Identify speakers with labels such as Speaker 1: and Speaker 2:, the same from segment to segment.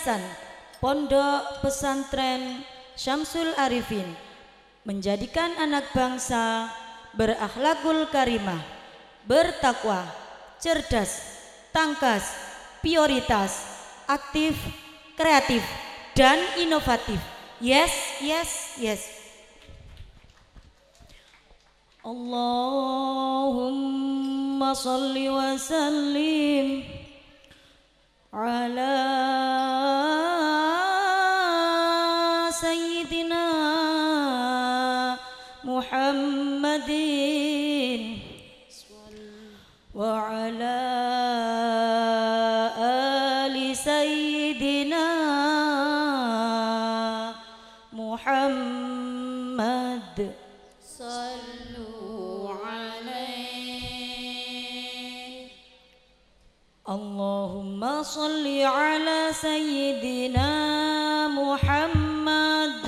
Speaker 1: Yayasan Pondok Pesantren Syamsul Arifin menjadikan anak bangsa berakhlakul karimah, bertakwa, cerdas, tangkas, prioritas, aktif, kreatif, dan inovatif. Yes, yes, yes. Allahumma salli wa sallim ala sayyidina Muhammadin wa ala ali sayyidina Muhammad. Sallu alaihi. Allahumma salli ala sayyidina Muhammad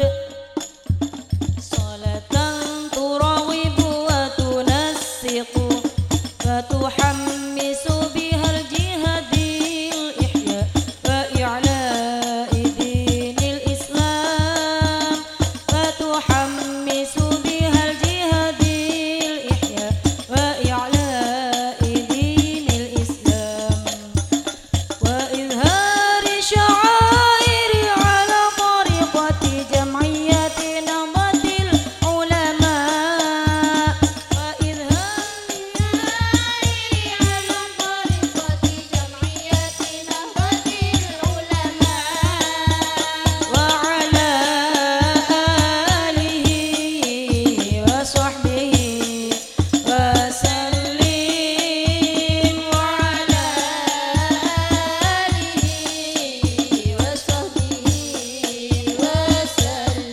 Speaker 1: salatan turawibu wa tunassiqu wa tuhammisu bihal jihadil ihya wa i'la'i dinil islam wa tuhammisu bihal jihadil ihya wa i'la'i dinil islam wa izhari sya'airi ala tariqati jam'iyyati nahdatil ulama wa izhari ala tariqati jam'iyyati nahdatil ulama wa ala alihi wa sahbihi wa sallim wa ala alihi wa sahbihi wa sallim.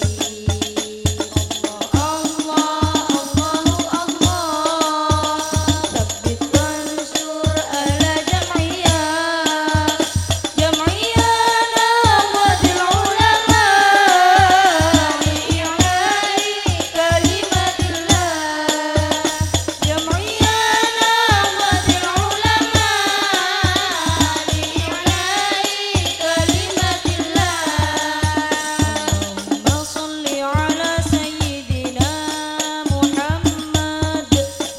Speaker 1: Allah Tsabbit wansur ala jam'iyah nahdatil ulama li'i'la'i kalimatillah jam'iyah nahdatil ulama li'i'la'i kalimatillah. Allahumma shalli ala sayyidina Muhammad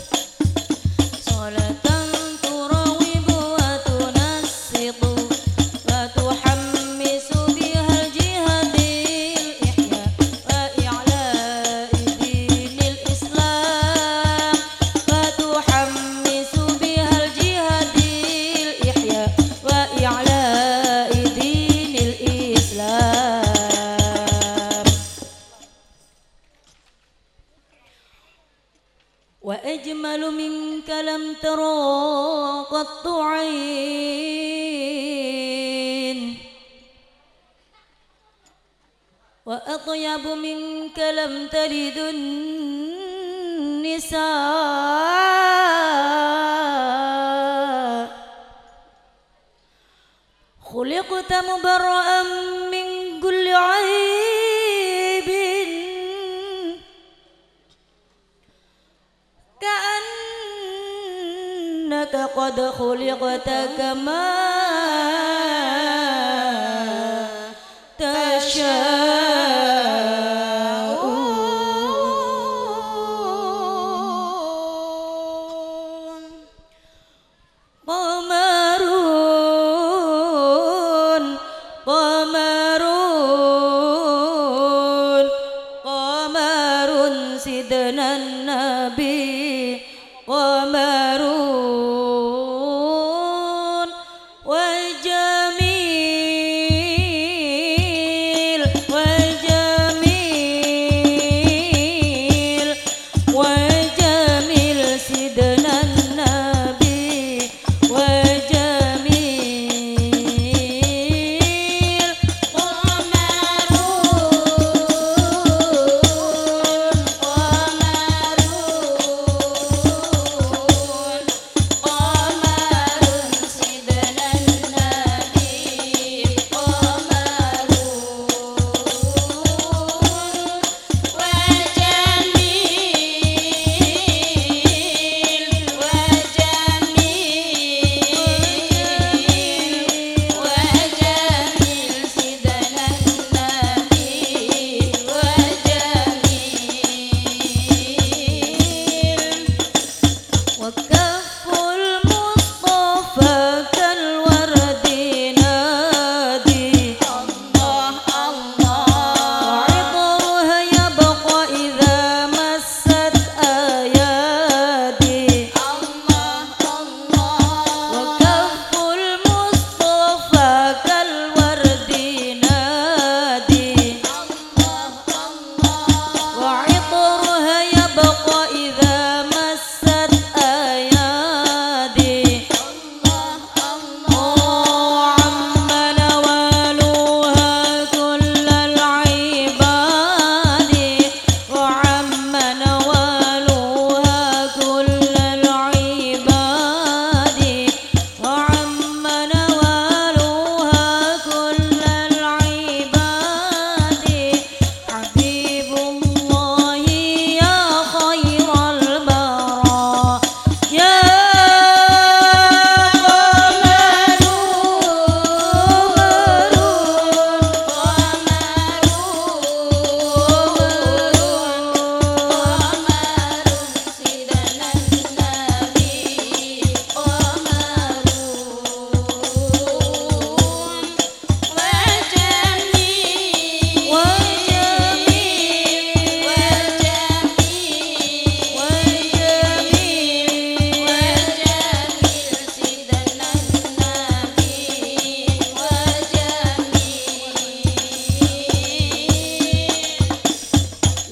Speaker 1: salatan turawibu wa tunassiqu wa tuhammisu bihal jihadil ihya wa i'la'i dinil islam wa tuhammisu bihal jihadil ihya wa i'la'i dinil islam. وأجمل منك لم ترى قط عين وأطيب منك لم تلد النساء خلقت مبرأ من كل عيب كأنك قد خلقت كما تشاء. قمرون قمرون قمر سيدنا النبي قمرون وجميل وجميل وجميل سيدنا النبي وجميل قمرون قمرون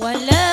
Speaker 1: ولا